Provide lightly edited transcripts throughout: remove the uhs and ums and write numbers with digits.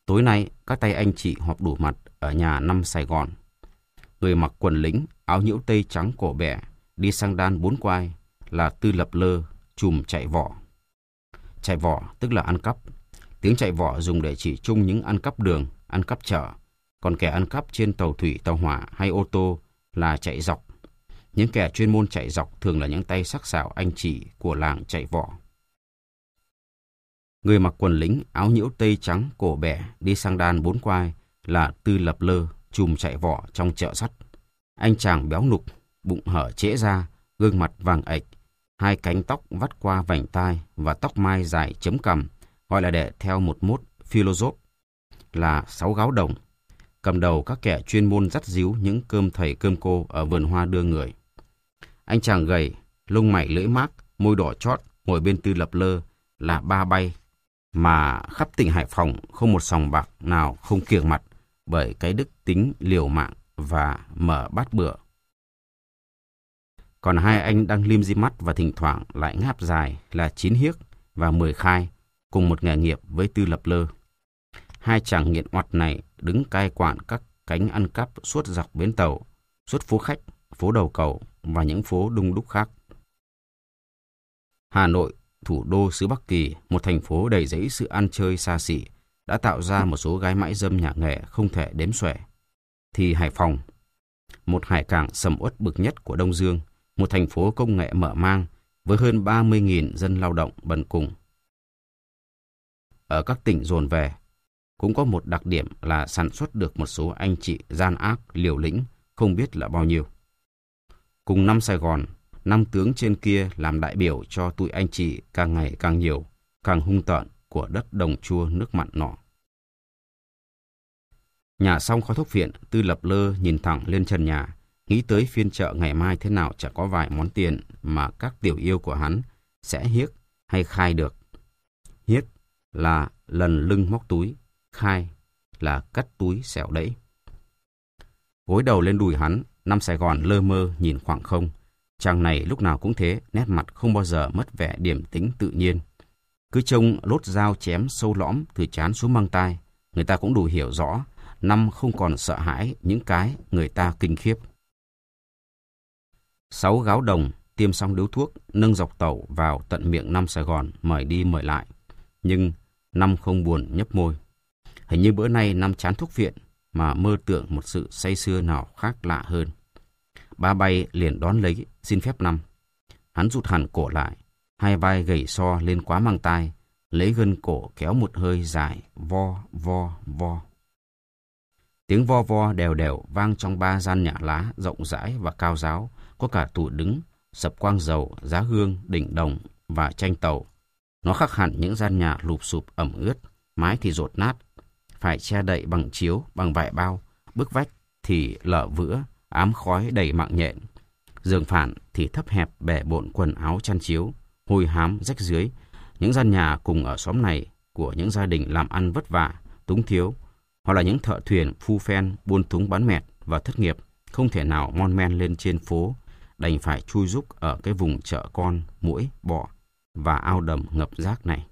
Tối nay, các tay anh chị họp đủ mặt ở nhà năm Sài Gòn. Người mặc quần lính, áo nhiễu tây trắng cổ bẻ, đi sang đan 4 quai là Tư Lập Lơ, trùm chạy võ. Chạy võ tức là ăn cắp. Tiếng chạy võ dùng để chỉ chung những ăn cắp đường, ăn cắp chợ. Còn kẻ ăn cắp trên tàu thủy, tàu hỏa hay ô tô là chạy dọc. Những kẻ chuyên môn chạy dọc thường là những tay sắc sảo anh chị của làng chạy võ. Người mặc quần lính, áo nhiễu tây trắng cổ bẻ, đi sang đan 4 quai là Tư Lập Lơ, trùm chạy võ trong chợ sắt. Anh chàng béo nục, bụng hở trễ ra, gương mặt vàng ệch, hai cánh tóc vắt qua vành tai và tóc mai dài chấm cằm, gọi là để theo một mốt philosophe là 6 gáo đồng. Cầm đầu các kẻ chuyên môn dắt díu những cơm thầy cơm cô ở vườn hoa đưa người. Anh chàng gầy, lông mày lưỡi mác, môi đỏ chót, ngồi bên Tư Lập Lơ là Ba Bay, mà khắp tỉnh Hải Phòng không một sòng bạc nào không kiêng mặt bởi cái đức tính liều mạng và mở bát bữa. Còn hai anh đang lim di mắt và thỉnh thoảng lại ngáp dài là Chín Hiếc và 10 Khai, cùng một nghề nghiệp với Tư Lập Lơ. Hai chàng nghiện oặt này đứng cai quản các cánh ăn cắp suốt dọc bến tàu, suốt phố Khách, phố Đầu Cầu và những phố đông đúc khác. Hà Nội, thủ đô xứ Bắc Kỳ, một thành phố đầy rẫy sự ăn chơi xa xỉ, đã tạo ra một số gái mãi dâm nhà nghề không thể đếm xuể. Thì Hải Phòng, một hải cảng sầm uất bực nhất của Đông Dương, một thành phố công nghệ mở mang với hơn 30.000 dân lao động bần cùng. Ở các tỉnh dồn về, cũng có một đặc điểm là sản xuất được một số anh chị gian ác, liều lĩnh, không biết là bao nhiêu. Cùng năm Sài Gòn, 5 tướng trên kia làm đại biểu cho tụi anh chị càng ngày càng nhiều, càng hung tợn của đất đồng chua nước mặn nọ. Nhả xong khói thuốc phiện, Tư Lập Lơ nhìn thẳng lên trần nhà, nghĩ tới phiên chợ ngày mai thế nào chả có vài món tiền mà các tiểu yêu của hắn sẽ hiếc hay khai được. Hiếc là lần lưng móc túi, khai là cắt túi xẻo đẫy. Gối đầu lên đùi hắn, năm Sài Gòn lơ mơ nhìn khoảng không. Chàng này lúc nào cũng thế, nét mặt không bao giờ mất vẻ điềm tĩnh tự nhiên. Cứ trông lốt dao chém sâu lõm từ trán xuống mang tai, người ta cũng đủ hiểu rõ, năm không còn sợ hãi những cái người ta kinh khiếp. 6 gáo đồng, tiêm xong điếu thuốc, nâng dọc tàu vào tận miệng năm Sài Gòn, mời đi mời lại. Nhưng năm không buồn nhấp môi. Hình như bữa nay năm chán thuốc phiện, mà mơ tưởng một sự say sưa nào khác lạ hơn. Ba Bay liền đón lấy, xin phép năm. Hắn rụt hẳn cổ lại, hai vai gầy so lên quá mang tai, lấy gân cổ kéo một hơi dài, vo, vo, vo. Tiếng vo vo đều đều vang trong 3 gian nhà lá rộng rãi và cao ráo, có cả tủ đứng, sập quang dầu, giá hương, đỉnh đồng và tranh tàu. Nó khác hẳn những gian nhà lụp xụp ẩm ướt, mái thì dột nát, phải che đậy bằng chiếu, bằng vải bao, bức vách thì lở vữa, ám khói đầy mạng nhện. Giường phản thì thấp hẹp bể bộn quần áo chăn chiếu, hôi hám rách dưới. Những gian nhà cùng ở xóm này của những gia đình làm ăn vất vả, túng thiếu, hoặc là những thợ thuyền phu phen buôn thúng bán mẹt và thất nghiệp, không thể nào mon men lên trên phố, đành phải chui rúc ở cái vùng chợ con, muỗi, bọ và ao đầm ngập rác này.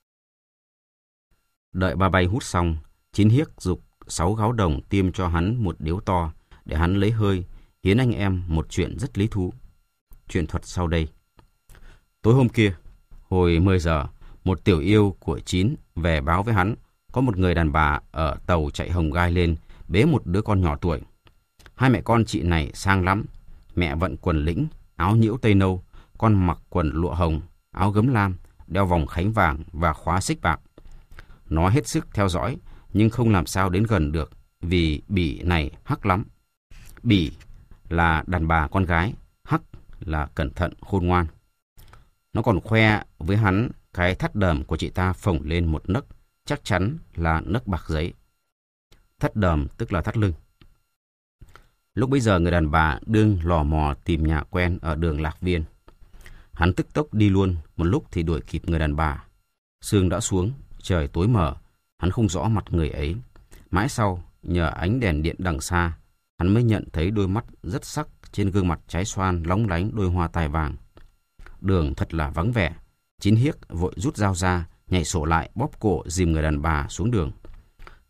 Đợi Ba Bay hút xong, Chín Hiếc giục 6 gáo đồng tiêm cho hắn một điếu to để hắn lấy hơi, hiến anh em một chuyện rất lý thú. Chuyện thuật sau đây. Tối hôm kia, hồi 10 giờ, một tiểu yêu của Chín về báo với hắn có một người đàn bà ở tàu chạy hồng gai lên bế một đứa con nhỏ tuổi. Hai mẹ con chị này sang lắm. Mẹ vận quần lĩnh, áo nhiễu tây nâu, con mặc quần lụa hồng, áo gấm lam, đeo vòng khánh vàng và khóa xích bạc. Nó hết sức theo dõi, nhưng không làm sao đến gần được, vì Bỉ này hắc lắm. Bỉ là đàn bà con gái, hắc là cẩn thận khôn ngoan. Nó còn khoe với hắn cái thắt đờm của chị ta phồng lên một nấc, chắc chắn là nấc bạc giấy. Thắt đờm tức là thắt lưng. Lúc bấy giờ người đàn bà đương lò mò tìm nhà quen ở đường Lạc Viên. Hắn tức tốc đi luôn, một lúc thì đuổi kịp người đàn bà. Sương đã xuống, trời tối mờ, hắn không rõ mặt người ấy. Mãi sau, nhờ ánh đèn điện đằng xa, hắn mới nhận thấy đôi mắt rất sắc trên gương mặt trái xoan lóng lánh đôi hoa tai vàng. Đường thật là vắng vẻ. Chín Hiếc vội rút dao ra, nhảy sổ lại bóp cổ dìm người đàn bà xuống đường.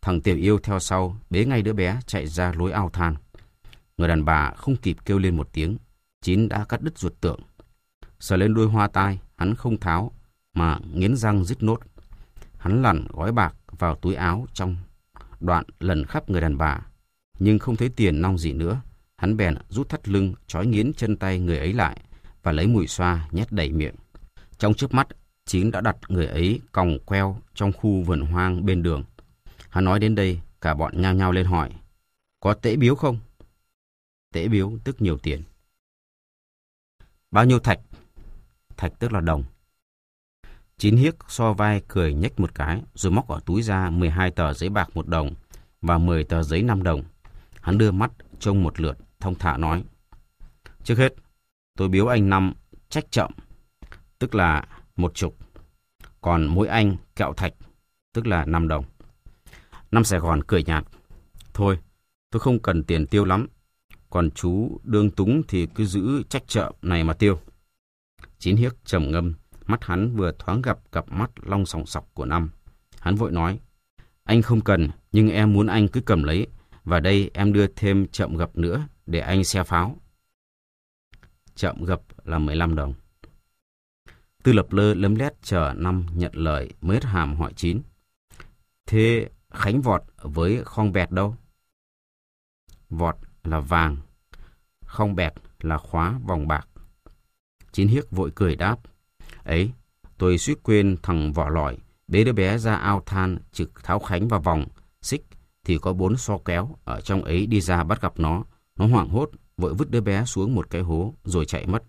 Thằng Tiểu Yêu theo sau, bế ngay đứa bé chạy ra lối ao than. Người đàn bà không kịp kêu lên một tiếng, Chín đã cắt đứt ruột tượng. Sờ lên đuôi hoa tai, hắn không tháo, mà nghiến răng rít nốt. Hắn lằn gói bạc vào túi áo trong đoạn lần khắp người đàn bà, nhưng không thấy tiền nong gì nữa. Hắn bèn rút thắt lưng, trói nghiến chân tay người ấy lại và lấy mùi xoa nhét đầy miệng. Trong chớp mắt, Chín đã đặt người ấy còng queo trong khu vườn hoang bên đường. Hắn nói đến đây, cả bọn nhao nhao lên hỏi: "Có tễ biếu không?" Tễ biếu tức nhiều tiền. "Bao nhiêu thạch?" Thạch tức là đồng. Chín Hiếc so vai cười nhếch một cái, rồi móc ở túi ra 12 tờ giấy bạc 1 đồng và 10 tờ giấy 5 đồng. Hắn đưa mắt trông một lượt, thong thả nói: "Trước hết, tôi biếu anh 5 trách chậm, tức là 10. Còn mỗi anh kẹo thạch, tức là 5 đồng. Năm Sài Gòn cười nhạt: "Thôi, tôi không cần tiền tiêu lắm. Còn chú đương túng thì cứ giữ trách chợ này mà tiêu." Chín Hiếc trầm ngâm, mắt hắn vừa thoáng gặp cặp mắt long sòng sọc của Năm. Hắn vội nói: "Anh không cần, nhưng em muốn anh cứ cầm lấy. Và đây em đưa thêm chậm gập nữa để anh xe pháo." Chậm gập là 15 đồng. Tư Lập Lơ lấm lét chờ Năm nhận lời mới hết hàm hỏi Chín: "Thế Khánh vọt với khong bẹt đâu?" Vọt là vàng, khong bẹt là khóa vòng bạc. Chín Hiếc vội cười đáp: "Ấy, tôi suýt quên thằng Vỏ Lỏi bế đứa bé ra ao than trực tháo Khánh vào vòng xích thì có 4 xo kéo ở trong ấy đi ra bắt gặp nó. Nó hoảng hốt vội vứt đứa bé xuống một cái hố rồi chạy mất."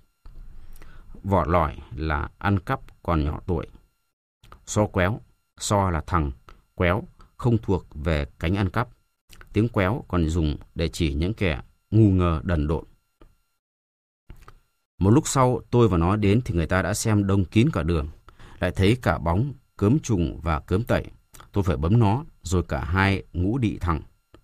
Vỏ Lỏi là ăn cắp còn nhỏ tuổi. So quéo, so là thằng, quéo không thuộc về cánh ăn cắp. Tiếng quéo còn dùng để chỉ những kẻ ngu ngơ đần độn. Một lúc sau tôi và nó đến thì người ta đã xem đông kín cả đường. Lại thấy cả bóng, cớm trùng và cớm tẩy. Tôi phải bấm nó, rồi cả hai ngũ đị thẳng.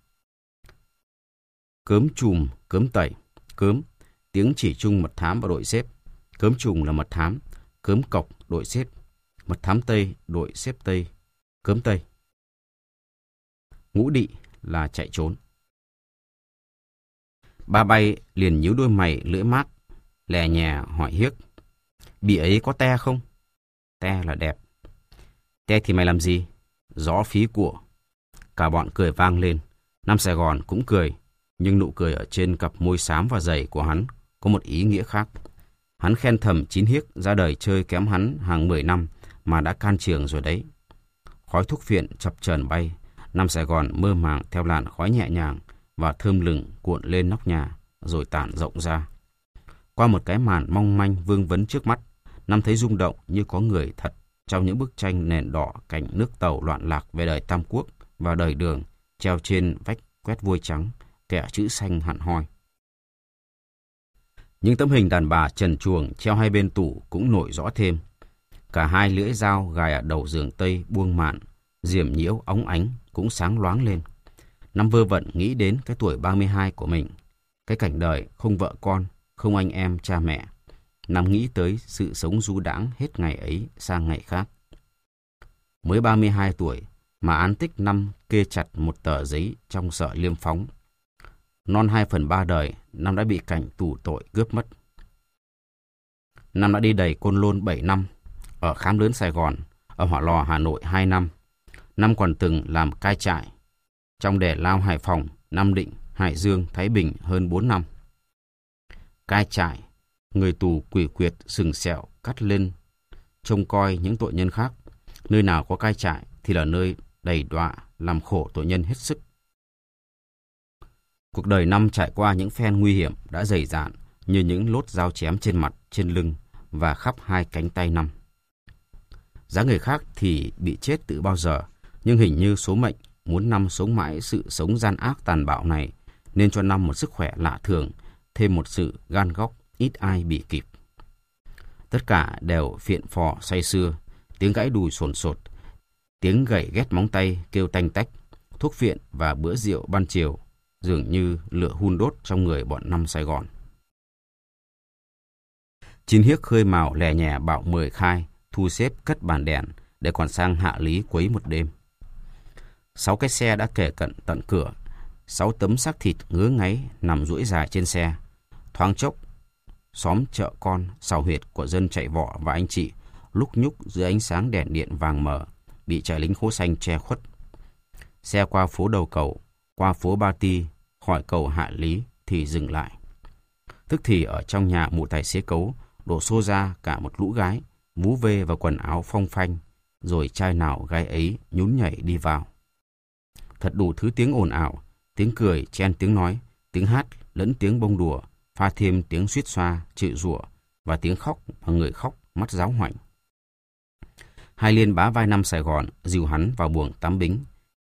Cớm chùm, cớm tẩy. Cớm, tiếng chỉ chung mật thám và đội xếp. Cớm trùng là mật thám. Cớm cọc, đội xếp. Mật thám Tây, đội xếp Tây. Cớm Tây. Ngũ đị là chạy trốn. Ba Bay liền nhíu đôi mày lưỡi mát, lè nhè hỏi Hiếc: "Bị ấy có te không?" Te là đẹp. "Te thì mày làm gì?" "Gió phí của." Cả bọn cười vang lên. Năm Sài Gòn cũng cười, nhưng nụ cười ở trên cặp môi xám và dày của hắn có một ý nghĩa khác. Hắn khen thầm Chín Hiếc ra đời chơi kém hắn hàng 10 năm mà đã can trường rồi đấy. Khói thuốc phiện chập chờn bay. Năm Sài Gòn mơ màng theo làn khói nhẹ nhàng và thơm lừng cuộn lên nóc nhà rồi tản rộng ra. Qua một cái màn mong manh vương vấn trước mắt, Năm thấy rung động như có người thật trong những bức tranh nền đỏ cảnh nước tàu loạn lạc về đời Tam Quốc và đời Đường treo trên vách quét vôi trắng, kẻ chữ xanh hẳn hoi. Những tấm hình đàn bà trần truồng treo hai bên tủ cũng nổi rõ thêm. Cả hai lưỡi dao gài ở đầu giường Tây buông mạn, diềm nhiễu óng ánh cũng sáng loáng lên. Năm vơ vẩn nghĩ đến cái tuổi 32 của mình, cái cảnh đời không vợ con, không anh em cha mẹ. Năm nghĩ tới sự sống du đãng hết ngày ấy sang ngày khác. Mới 32 tuổi mà án tích Năm kê chặt một tờ giấy trong Sở Liêm Phóng. Non 2/3 đời, Năm đã bị cảnh tù tội cướp mất. Năm đã đi đầy Côn Lôn 7 năm, ở Khám Lớn Sài Gòn, ở Hỏa Lò Hà Nội 2 năm. Năm còn từng làm cai trại trong Đẻ Lao Hải Phòng, Nam Định, Hải Dương, Thái Bình hơn 4 năm. Cai trại, người tù quỷ quyệt sừng sẹo cắt lên trông coi những tội nhân khác. Nơi nào có cai trại thì là nơi đầy đọa làm khổ tội nhân hết sức. Cuộc đời Năm trải qua những phen nguy hiểm đã dày dạn như những lốt dao chém trên mặt, trên lưng và khắp hai cánh tay Năm. Giá người khác thì bị chết từ bao giờ, nhưng hình như số mệnh muốn Năm sống mãi sự sống gian ác tàn bạo này, nên cho Năm một sức khỏe lạ thường, thêm một sự gan góc ít ai bị kịp. Tất cả đều phiện phò say sưa, tiếng gãy đùi sồn sột, tiếng gậy ghét móng tay kêu tanh tách, thuốc phiện và bữa rượu ban chiều dường như lửa hun đốt trong người bọn Năm Sài Gòn. Chín Hiếc khơi mào lè nhè bảo mời khai, thu xếp cất bàn đèn để còn sang Hạ Lý quấy một đêm. 6 cái xe đã kề cận tận cửa. 6 tấm xác thịt ngứa ngáy nằm duỗi dài trên xe. Thoáng chốc, xóm chợ con, xào huyệt của dân chạy vọ và anh chị lúc nhúc dưới ánh sáng đèn điện vàng mờ, bị trại lính khố xanh che khuất. Xe qua phố Đầu Cầu, qua phố Ba Ti, khỏi cầu Hạ Lý thì dừng lại. Tức thì ở trong nhà mụ tài xế Cấu đổ xô ra cả một lũ gái, vú vê và quần áo phong phanh, rồi trai nào gái ấy nhún nhảy đi vào. Thật đủ thứ tiếng ồn ào, tiếng cười chen tiếng nói, tiếng hát lẫn tiếng bông đùa, pha thêm tiếng suýt xoa, chửi rủa và tiếng khóc và người khóc mắt giáo hoảnh. Hai Liên bá vai Năm Sài Gòn dìu hắn vào buồng tắm bính.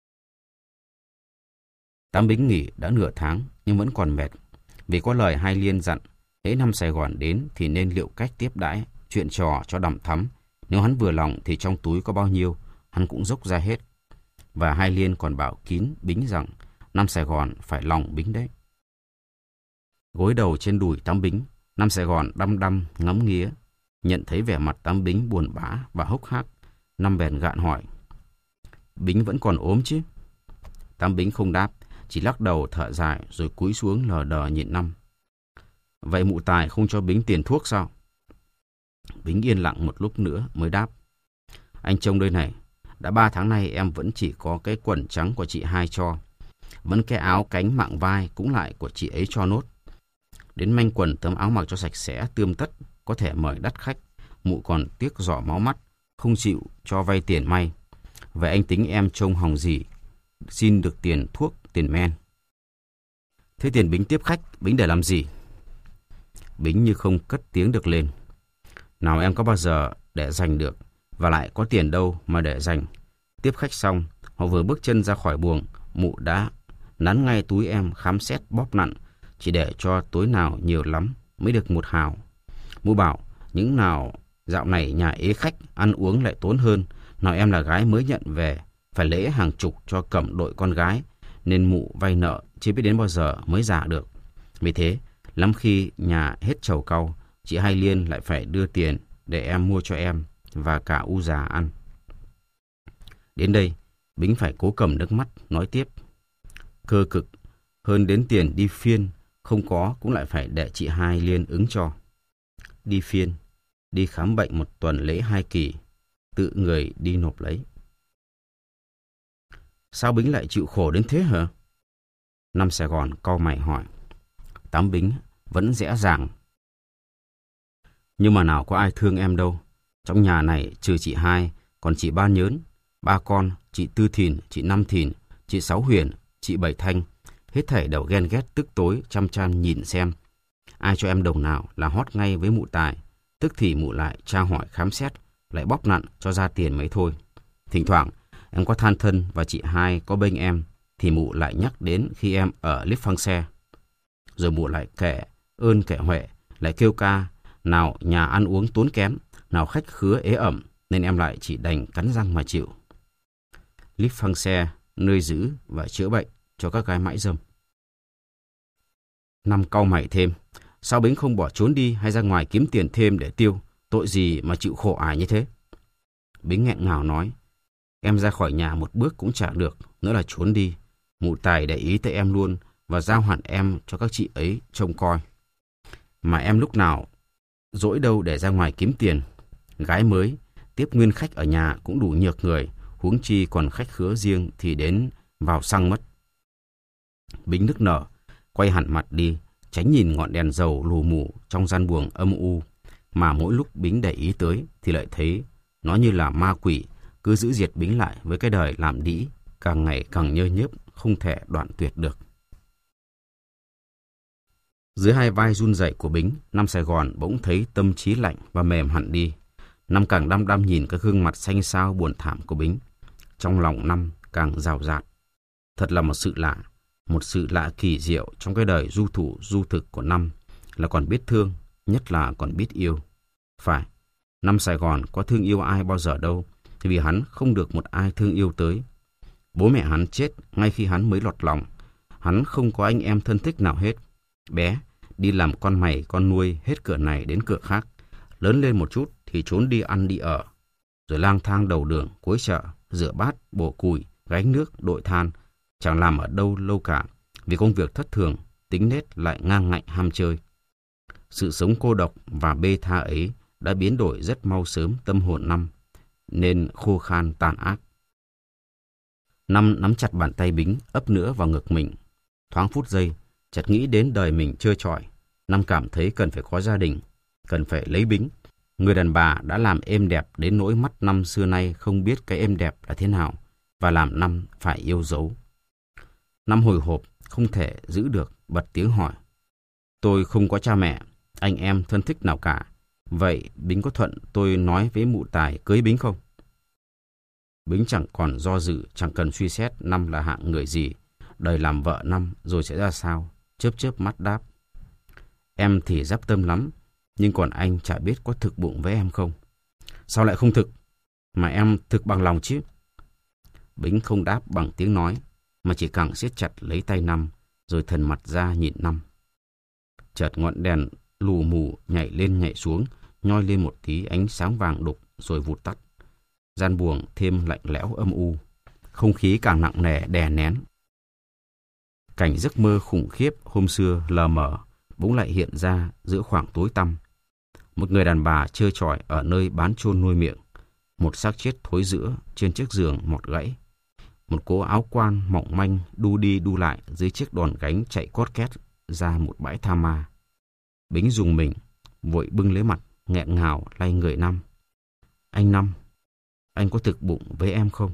Tắm bính nghỉ đã nửa tháng nhưng vẫn còn mệt, vì có lời Hai Liên dặn hễ Năm Sài Gòn đến thì nên liệu cách tiếp đãi, chuyện trò cho đằm thắm. Nếu hắn vừa lòng thì trong túi có bao nhiêu hắn cũng dốc ra hết. Và Hai Liên còn bảo kín bính rằng Năm Sài Gòn phải lòng bính đấy. Gối đầu trên đùi tắm bính, Năm Sài Gòn đăm đăm ngắm nghía, nhận thấy vẻ mặt tắm bính buồn bã và hốc hác. Năm bèn gạn hỏi: Bính vẫn còn ốm chứ? Tắm bính không đáp, chỉ lắc đầu thở dài rồi cúi xuống lờ đờ nhìn Năm. Vậy mụ Tài không cho Bính tiền thuốc sao? Bính yên lặng một lúc nữa mới đáp: Anh trông đây này, đã 3 tháng nay em vẫn chỉ có cái quần trắng của chị Hai cho. Vẫn cái áo cánh mạng vai cũng lại của chị ấy cho nốt. Đến manh quần tấm áo mặc cho sạch sẽ tươm tất, có thể mời đắt khách. Mụ còn tiếc giỏ máu mắt, không chịu cho vay tiền may. Vậy anh tính em trông hòng gì? Xin được tiền thuốc, tiền men. Thế tiền Bính tiếp khách, Bính để làm gì? Bính như không cất tiếng được lên. Nào em có bao giờ để dành được, và lại có tiền đâu mà để dành. Tiếp khách xong, họ vừa bước chân ra khỏi buồng, mụ đã nắn ngay túi em khám xét bóp nặn, chỉ để cho tối nào nhiều lắm mới được 1 hào. Mụ bảo những nào dạo này nhà ế khách, ăn uống lại tốn hơn. Nào em là gái mới nhận về, phải lễ hàng chục cho cẩm đội con gái, nên mụ vay nợ chưa biết đến bao giờ mới trả được. Vì thế, lắm khi nhà hết trầu cau, chị Hai Liên lại phải đưa tiền để em mua cho em và cả u già ăn. Đến đây, Bính phải cố cầm nước mắt nói tiếp: Cơ cực, hơn đến tiền đi phiên, không có cũng lại phải để chị Hai Liên ứng cho. Đi phiên, đi khám bệnh 1 tuần lễ 2 kỳ, tự người đi nộp lấy. Sao Bính lại chịu khổ đến thế hả? Năm Sài Gòn cau mày hỏi. Tám Bính vẫn dễ dàng. Nhưng mà nào có ai thương em đâu. Trong nhà này trừ chị Hai, còn chị Ba Nhớn, 3 con, chị Tư Thìn, chị Năm Thìn, chị Sáu Huyền, chị Bảy Thanh. Hết thảy đều ghen ghét tức tối chăm chăm nhìn xem. Ai cho em đồng nào là hót ngay với mụ Tài. Tức thì mụ lại tra hỏi khám xét, lại bóp nặn cho ra tiền mấy thôi. Thỉnh thoảng em có than thân và chị Hai có bênh em, thì mụ lại nhắc đến khi em ở líp phăng xe. Rồi mụ lại kể ơn kể huệ, lại kêu ca, nào nhà ăn uống tốn kém, nào khách khứa ế ẩm, nên em lại chỉ đành cắn răng mà chịu. Líp phăng xe, nơi giữ và chữa bệnh cho các gái mãi dâm. Năm cau mày thêm, sao Bính không bỏ trốn đi hay ra ngoài kiếm tiền thêm để tiêu, tội gì mà chịu khổ ải như thế? Bính nghẹn ngào nói, em ra khỏi nhà 1 bước cũng chả được, nữa là trốn đi. Mụ Tài để ý tới em luôn và giao hẳn em cho các chị ấy trông coi. Mà em lúc nào dỗi đâu để ra ngoài kiếm tiền. Gái mới, tiếp nguyên khách ở nhà cũng đủ nhược người, huống chi còn khách khứa riêng thì đến vào xăng mất. Bính nức nở, quay hẳn mặt đi, tránh nhìn ngọn đèn dầu lù mù trong gian buồng âm u, mà mỗi lúc Bính để ý tới thì lại thấy nó như là ma quỷ, cứ giữ diệt Bính lại với cái đời làm đĩ, càng ngày càng nhơ nhớp, không thể đoạn tuyệt được. Dưới hai vai run rẩy của Bính, Năm Sài Gòn bỗng thấy tâm trí lạnh và mềm hẳn đi. Năm càng đăm đăm nhìn cái gương mặt xanh xao buồn thảm của Bính. Trong lòng Năm càng rào rạt. Thật là một sự lạ kỳ diệu trong cái đời du thủ du thực của Năm là còn biết thương, nhất là còn biết yêu. Phải, Năm Sài Gòn có thương yêu ai bao giờ đâu, vì hắn không được một ai thương yêu tới. Bố mẹ hắn chết ngay khi hắn mới lọt lòng. Hắn không có anh em thân thích nào hết. Bé, đi làm con mày con nuôi hết cửa này đến cửa khác. Lớn lên một chút thì trốn đi ăn đi ở. Rồi lang thang đầu đường, cuối chợ, rửa bát, bổ củi, gánh nước, đội than, chẳng làm ở đâu lâu cả, vì công việc thất thường, tính nết lại ngang ngạnh ham chơi. Sự sống cô độc và bê tha ấy đã biến đổi rất mau sớm tâm hồn Năm, nên khô khan tàn ác. Năm nắm chặt bàn tay Bính, ấp nữa vào ngực mình. Thoáng phút giây, chợt nghĩ đến đời mình trơ trọi. Năm cảm thấy cần phải có gia đình, cần phải lấy Bính. Người đàn bà đã làm êm đẹp đến nỗi mắt Năm xưa nay không biết cái êm đẹp là thế nào, và làm Năm phải yêu dấu. Năm hồi hộp, không thể giữ được, bật tiếng hỏi. Tôi không có cha mẹ, anh em thân thích nào cả. Vậy Bính có thuận tôi nói với mụ Tài cưới Bính không? Bính chẳng còn do dự, chẳng cần suy xét Năm là hạng người gì, đời làm vợ Năm rồi sẽ ra sao, chớp chớp mắt đáp. Em thì dắp tâm lắm, nhưng còn anh chả biết có thực bụng với em không. Sao lại không thực, mà em thực bằng lòng chứ? Bính không đáp bằng tiếng nói, mà chỉ càng siết chặt lấy tay Năm, rồi thần mặt ra nhìn Năm. Chợt ngọn đèn lù mù nhảy lên nhảy xuống, nhoi lên một tí ánh sáng vàng đục rồi vụt tắt. Gian buồng thêm lạnh lẽo âm u, không khí càng nặng nề đè nén. Cảnh giấc mơ khủng khiếp hôm xưa lờ mờ bỗng lại hiện ra giữa khoảng tối tăm. Một người đàn bà trơ trọi ở nơi bán chôn nuôi miệng, một xác chết thối rữa trên chiếc giường mọt gãy, một cố áo quan mỏng manh đu đi đu lại dưới chiếc đòn gánh chạy cót két ra một bãi tha ma. Bính rùng mình, vội bưng lấy mặt, nghẹn ngào lay người Năm. Anh Năm, anh có thực bụng với em không?